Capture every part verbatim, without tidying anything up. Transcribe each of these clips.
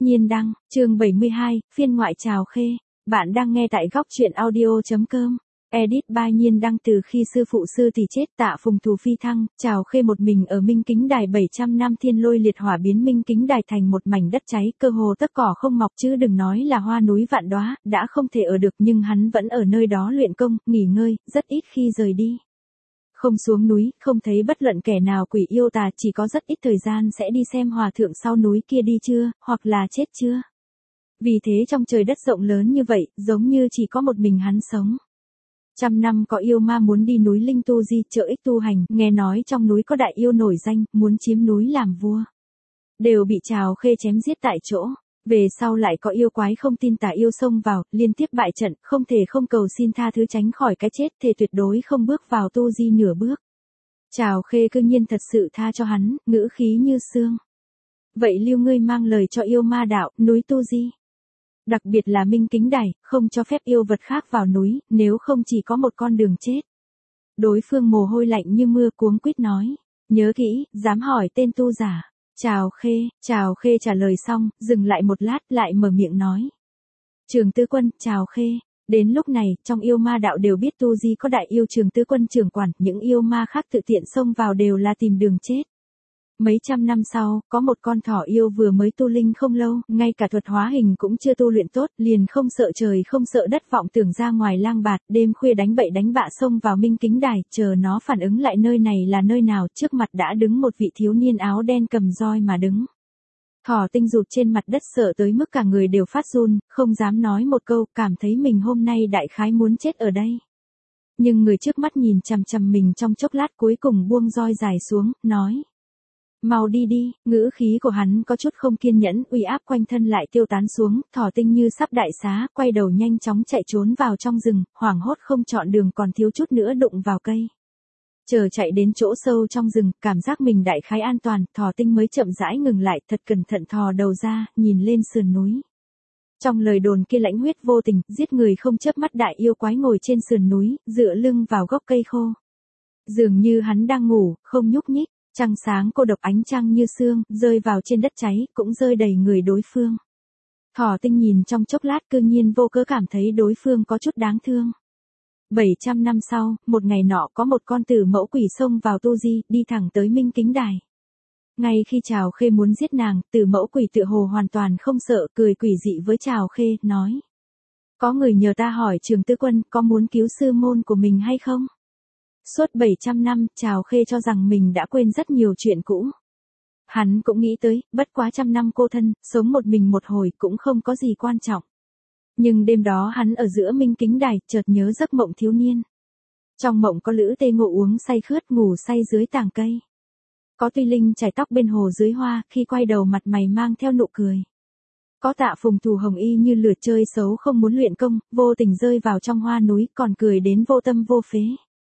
Nhiên đăng, chương bảy mươi hai, phiên ngoại Trào Khê. Bạn đang nghe tại góc truyện audio.com. Edit by Nhiên đăng. Từ khi sư phụ sư tỷ chết, Tạ Phùng Thù phi thăng, Trào Khê một mình ở Minh Kính Đài bảy trăm năm thiên lôi liệt hỏa biến Minh Kính Đài thành một mảnh đất cháy, cơ hồ tất cỏ không mọc, chứ đừng nói là hoa núi vạn đóa, đã không thể ở được, nhưng hắn vẫn ở nơi đó luyện công, nghỉ ngơi, rất ít khi rời đi. Không xuống núi, không thấy bất luận kẻ nào quỷ yêu tà, chỉ có rất ít thời gian sẽ đi xem hòa thượng sau núi kia đi chưa, hoặc là chết chưa. Vì thế trong trời đất rộng lớn như vậy, giống như chỉ có một mình hắn sống. Trăm năm có yêu ma muốn đi núi Linh tu di trợ ích tu hành, nghe nói trong núi có đại yêu nổi danh, muốn chiếm núi làm vua. Đều bị Trào Khê chém giết tại chỗ. Về sau lại có yêu quái không tin tà yêu xông vào, liên tiếp bại trận, không thể không cầu xin tha thứ tránh khỏi cái chết, thề tuyệt đối không bước vào tu di nửa bước. Trào Khê cư nhiên thật sự tha cho hắn, ngữ khí như sương. Vậy lưu ngươi mang lời cho yêu ma đạo, núi tu di. Đặc biệt là Minh Kính Đài, không cho phép yêu vật khác vào núi, nếu không chỉ có một con đường chết. Đối phương mồ hôi lạnh như mưa cuống quýt nói, nhớ kỹ, dám hỏi tên tu giả. Trào Khê, Trào Khê trả lời xong, dừng lại một lát, lại mở miệng nói. Trường Tư Quân, Trào Khê. Đến lúc này, trong yêu ma đạo đều biết tu di có đại yêu Trường Tư Quân trưởng quản, những yêu ma khác tự tiện xông vào đều là tìm đường chết. Mấy trăm năm sau, có một con thỏ yêu vừa mới tu linh không lâu, ngay cả thuật hóa hình cũng chưa tu luyện tốt, liền không sợ trời không sợ đất vọng tưởng ra ngoài lang bạt, đêm khuya đánh bậy đánh bạ xông vào Minh Kính Đài, chờ nó phản ứng lại nơi này là nơi nào, trước mặt đã đứng một vị thiếu niên áo đen cầm roi mà đứng. Thỏ tinh rụt trên mặt đất sợ tới mức cả người đều phát run, không dám nói một câu, cảm thấy mình hôm nay đại khái muốn chết ở đây. Nhưng người trước mắt nhìn chằm chằm mình trong chốc lát cuối cùng buông roi dài xuống, nói. Mau đi đi, ngữ khí của hắn có chút không kiên nhẫn, uy áp quanh thân lại tiêu tán xuống, thỏ tinh như sắp đại xá, quay đầu nhanh chóng chạy trốn vào trong rừng, hoảng hốt không chọn đường còn thiếu chút nữa đụng vào cây. Chờ chạy đến chỗ sâu trong rừng, cảm giác mình đại khái an toàn, thỏ tinh mới chậm rãi ngừng lại, thật cẩn thận thò đầu ra, nhìn lên sườn núi. Trong lời đồn kia lãnh huyết vô tình, giết người không chớp mắt đại yêu quái ngồi trên sườn núi, dựa lưng vào gốc cây khô. Dường như hắn đang ngủ, không nhúc nhích. Trăng sáng cô độc ánh trăng như sương, rơi vào trên đất cháy, cũng rơi đầy người đối phương. Thỏ tinh nhìn trong chốc lát cư nhiên vô cớ cảm thấy đối phương có chút đáng thương. bảy trăm năm sau, một ngày nọ có một con tử mẫu quỷ xông vào tu di, đi thẳng tới Minh Kính Đài. Ngay khi Trào Khê muốn giết nàng, tử mẫu quỷ tựa hồ hoàn toàn không sợ, cười quỷ dị với Trào Khê, nói. Có người nhờ ta hỏi Trường Tư Quân có muốn cứu sư môn của mình hay không? Suốt bảy trăm năm, Trào Khê cho rằng mình đã quên rất nhiều chuyện cũ. Hắn cũng nghĩ tới, bất quá trăm năm cô thân, sống một mình một hồi cũng không có gì quan trọng. Nhưng đêm đó hắn ở giữa Minh Kính Đài, chợt nhớ giấc mộng thiếu niên. Trong mộng có Lữ Tê Ngộ uống say khướt ngủ say dưới tàng cây. Có Tuy Linh chải tóc bên hồ dưới hoa, khi quay đầu mặt mày mang theo nụ cười. Có Tạ Phùng Thù hồng y như lửa chơi xấu không muốn luyện công, vô tình rơi vào trong hoa núi, còn cười đến vô tâm vô phế.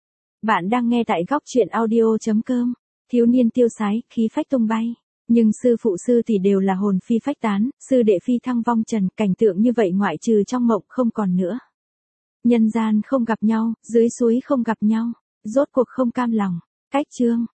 Bạn đang nghe tại góc truyện audio.com. Thiếu niên tiêu sái, khí phách tung bay. Nhưng sư phụ sư thì đều là hồn phi phách tán, sư đệ phi thăng vong trần, cảnh tượng như vậy ngoại trừ trong mộng không còn nữa. Nhân gian không gặp nhau, dưới suối không gặp nhau, rốt cuộc không cam lòng. Cách chương.